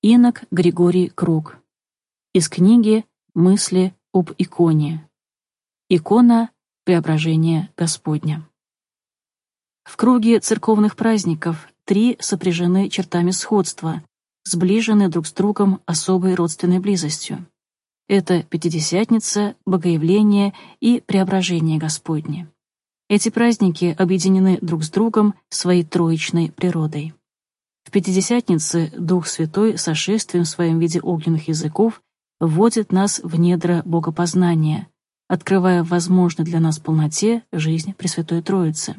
Инок Григорий Круг. Из книги «Мысли об иконе». Икона Преображения Господня. В круге церковных праздников три сопряжены чертами сходства, сближены друг с другом особой родственной близостью. Это Пятидесятница, Богоявление и Преображение Господне. Эти праздники объединены друг с другом своей троичной природой. В Пятидесятнице Дух Святой сошествием в своем виде огненных языков вводит нас в недра богопознания, открывая в возможной для нас полноте жизнь Пресвятой Троицы.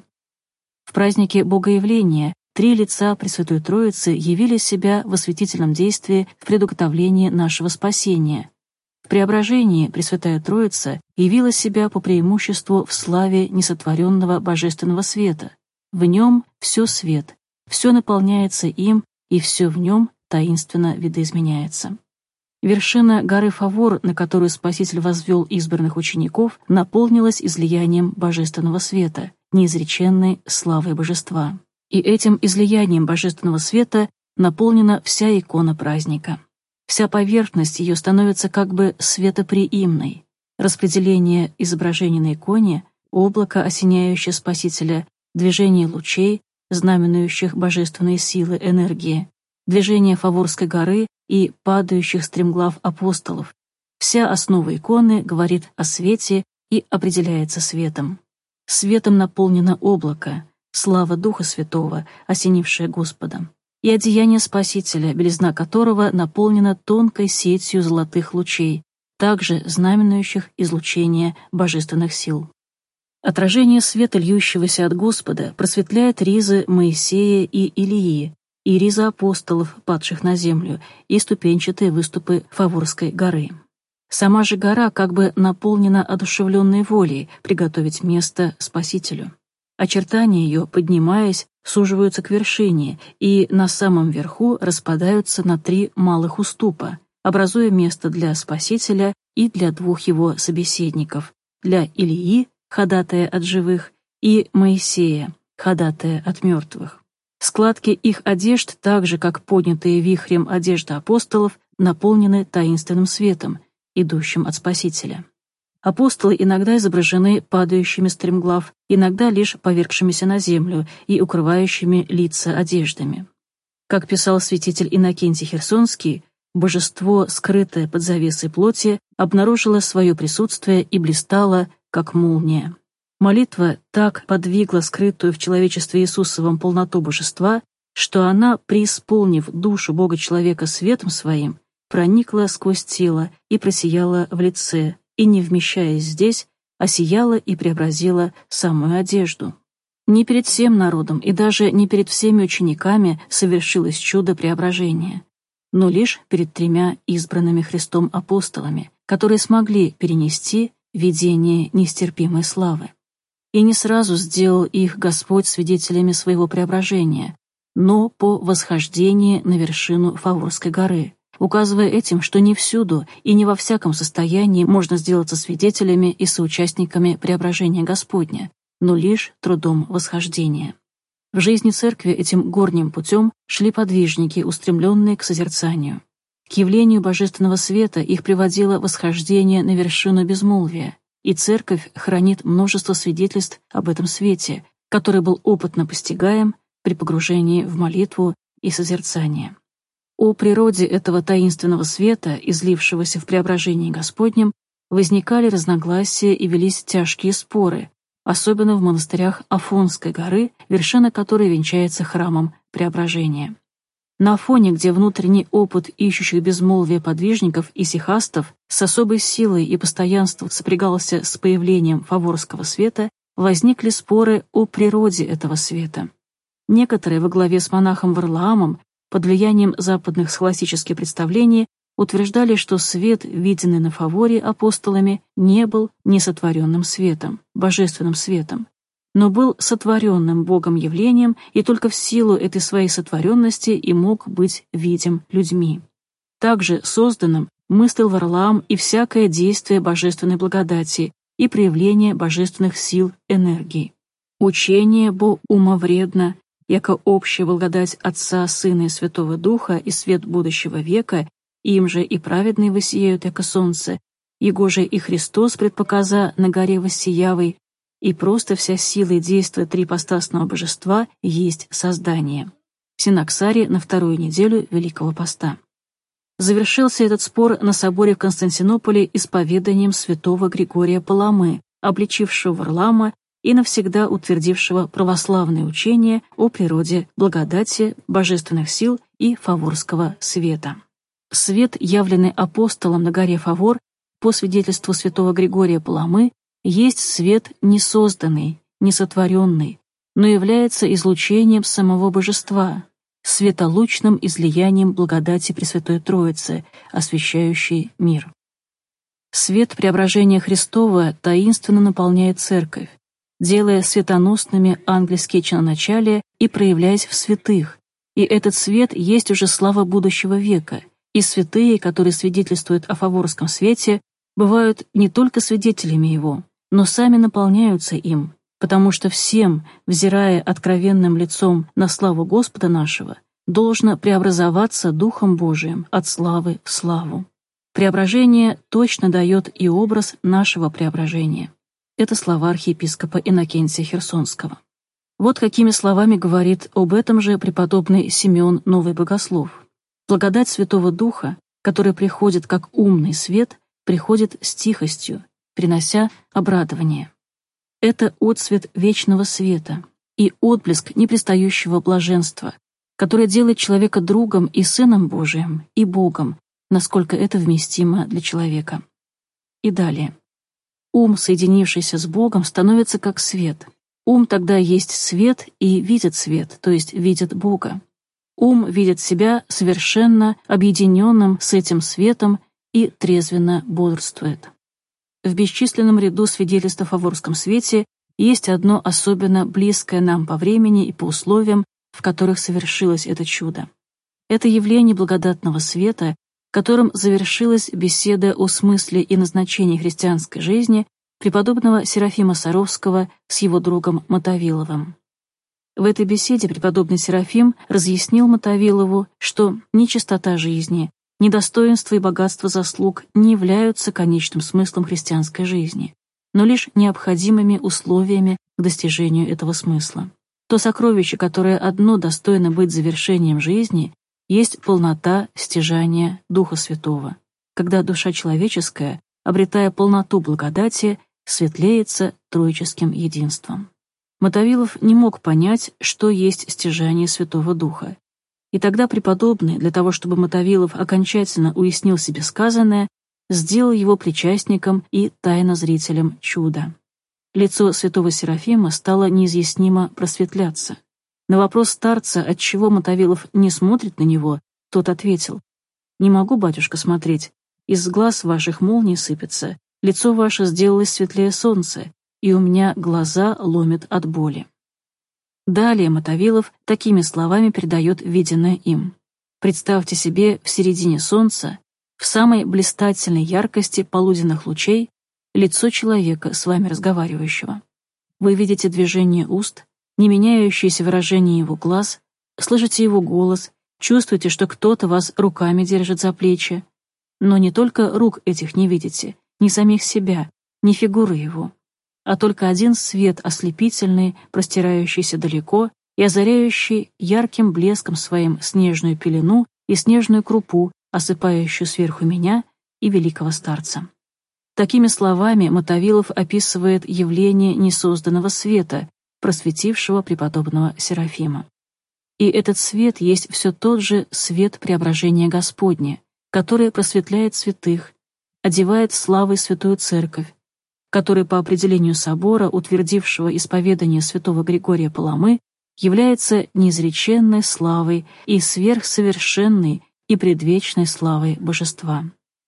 В празднике Богоявления три лица Пресвятой Троицы явили себя в осветительном действии в предуготовлении нашего спасения. В Преображении Пресвятая Троица явила себя по преимуществу в славе несотворенного божественного света. В нем все свет, все наполняется им, и все в нем таинственно видоизменяется. Вершина горы Фавор, на которую Спаситель возвел избранных учеников, наполнилась излиянием божественного света, неизреченной славой божества. И этим излиянием божественного света наполнена вся икона праздника. Вся поверхность ее становится как бы светоприимной. Распределение изображений на иконе, облако, осеняющее Спасителя, движение лучей, знаменующих божественные силы энергии, движение Фаворской горы и падающих стремглав апостолов. Вся основа иконы говорит о свете и определяется светом. Светом наполнено облако, слава Духа Святого, осенившая Господа, и одеяние Спасителя, белизна которого наполнена тонкой сетью золотых лучей, также знаменующих излучение божественных сил. Отражение света, льющегося от Господа, просветляет ризы Моисея и Илии, и ризы апостолов, падших на землю, и ступенчатые выступы Фаворской горы. Сама же гора как бы наполнена одушевленной волей приготовить место Спасителю. Очертания ее, поднимаясь, суживаются к вершине и на самом верху распадаются на три малых уступа, образуя место для Спасителя и для двух его собеседников, для Илии, ходатая от живых, и Моисея, ходатая от мертвых. Складки их одежд, так же как поднятые вихрем одежды апостолов, наполнены таинственным светом, идущим от Спасителя. Апостолы иногда изображены падающими стремглав, иногда лишь повергшимися на землю и укрывающими лица одеждами. Как писал святитель Иннокентий Херсонский, божество, скрытое под завесой плоти, обнаружило свое присутствие и блистало, как молния. Молитва так подвигла скрытую в человечестве Иисусовом полноту божества, что она, преисполнив душу Бога-человека светом своим, проникла сквозь тело и просияла в лице, и, не вмещаясь здесь, осияла и преобразила самую одежду. Не перед всем народом и даже не перед всеми учениками совершилось чудо преображения, но лишь перед тремя избранными Христом апостолами, которые смогли перенести видение нестерпимой славы. И не сразу сделал их Господь свидетелями своего преображения, но по восхождении на вершину Фаворской горы, указывая этим, что не всюду и не во всяком состоянии можно сделаться свидетелями и соучастниками преображения Господня, но лишь трудом восхождения. В жизни Церкви этим горним путем шли подвижники, устремленные к созерцанию. К явлению божественного света их приводило восхождение на вершину безмолвия, и Церковь хранит множество свидетельств об этом свете, который был опытно постигаем при погружении в молитву и созерцание. О природе этого таинственного света, излившегося в преображении Господнем, возникали разногласия и велись тяжкие споры, особенно в монастырях Афонской горы, вершина которой венчается храмом Преображения. На Афоне, где внутренний опыт ищущих безмолвия подвижников и сихастов с особой силой и постоянством сопрягался с появлением фаворского света, возникли споры о природе этого света. Некоторые во главе с монахом Варлаамом под влиянием западных схоластических представлений утверждали, что свет, виденный на Фаворе апостолами, не был несотворенным светом, божественным светом, но был сотворенным Богом явлением и только в силу этой своей сотворенности и мог быть видим людьми. Также созданным мыслил Варлаам и всякое действие божественной благодати и проявление божественных сил энергии. Учение бо умовредно, яко общая благодать Отца, Сына и Святого Духа и свет будущего века, им же и праведные воссияют, яко солнце, его же и Христос предпоказа на горе воссиявый, и просто вся сила и действие трипостасного божества есть создание. Синаксарий на вторую неделю Великого Поста. Завершился этот спор на соборе в Константинополе исповеданием святого Григория Паламы, обличившего Варлаама и навсегда утвердившего православное учение о природе благодати, божественных сил и фаворского света. Свет, явленный апостолом на горе Фавор, по свидетельству святого Григория Паламы, есть свет несозданный, несотворенный, но является излучением самого божества, светолучным излиянием благодати Пресвятой Троицы, освещающей мир. Свет преображения Христова таинственно наполняет Церковь, делая светоносными ангельские чиноначалия и проявляясь в святых, и этот свет есть уже слава будущего века, и святые, которые свидетельствуют о фаворском свете, бывают не только свидетелями его, но сами наполняются им, потому что всем, взирая откровенным лицом на славу Господа нашего, должно преобразоваться Духом Божиим от славы в славу. Преображение точно дает и образ нашего преображения. Это слова архиепископа Иннокентия Херсонского. Вот какими словами говорит об этом же преподобный Симеон Новый Богослов. Благодать Святого Духа, который приходит как умный свет, приходит с тихостью, принося обрадование. Это отсвет вечного света и отблеск непрестающего блаженства, которое делает человека другом и Сыном Божиим, и Богом, насколько это вместимо для человека. И далее. Ум, соединившийся с Богом, становится как свет. Ум тогда есть свет и видит свет, то есть видит Бога. Ум видит себя совершенно объединенным с этим светом и трезвенно бодрствует. В бесчисленном ряду свидетельств о фаворском свете есть одно особенно близкое нам по времени и по условиям, в которых совершилось это чудо. Это явление благодатного света, которым завершилась беседа о смысле и назначении христианской жизни преподобного Серафима Саровского с его другом Мотовиловым. В этой беседе преподобный Серафим разъяснил Мотовилову, что ни чистота жизни, ни достоинство и богатство заслуг не являются конечным смыслом христианской жизни, но лишь необходимыми условиями к достижению этого смысла. То сокровище, которое одно достойно быть завершением жизни, есть полнота стяжания Духа Святого, когда душа человеческая, обретая полноту благодати, светлеется троическим единством. Мотовилов не мог понять, что есть стяжание Святого Духа. И тогда преподобный, для того чтобы Мотовилов окончательно уяснил себе сказанное, сделал его причастником и тайнозрителем чуда. Лицо святого Серафима стало неизъяснимо просветляться. На вопрос старца, отчего Мотовилов не смотрит на него, тот ответил: «Не могу, батюшка, смотреть. Из глаз ваших молнии сыпется, лицо ваше сделалось светлее солнца, и у меня глаза ломят от боли». Далее Мотовилов такими словами передает виденное им. Представьте себе в середине солнца, в самой блистательной яркости полуденных лучей, лицо человека, с вами разговаривающего. Вы видите движение уст, не меняющееся выражение его глаз, слышите его голос, чувствуете, что кто-то вас руками держит за плечи. Но не только рук этих не видите, ни самих себя, ни фигуры его, а только один свет ослепительный, простирающийся далеко и озаряющий ярким блеском своим снежную пелену и снежную крупу, осыпающую сверху меня и великого старца. Такими словами Мотовилов описывает явление несозданного света, просветившего преподобного Серафима. И этот свет есть все тот же свет преображения Господня, который просветляет святых, одевает славой Святую Церковь, который по определению собора, утвердившего исповедание святого Григория Паламы, является неизреченной славой и сверхсовершенной и предвечной славой Божества.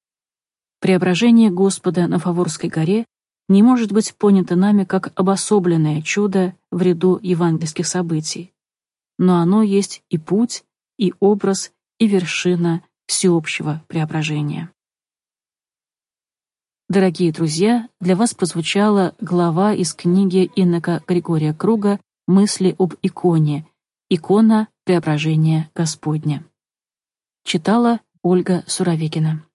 Преображение Господа на Фаворской горе не может быть понято нами как обособленное чудо в ряду евангельских событий, но оно есть и путь, и образ, и вершина всеобщего преображения. Дорогие друзья, для вас прозвучала глава из книги инока Григория Круга «Мысли об иконе», Икона Преображения Господня. Читала Ольга Суровикина.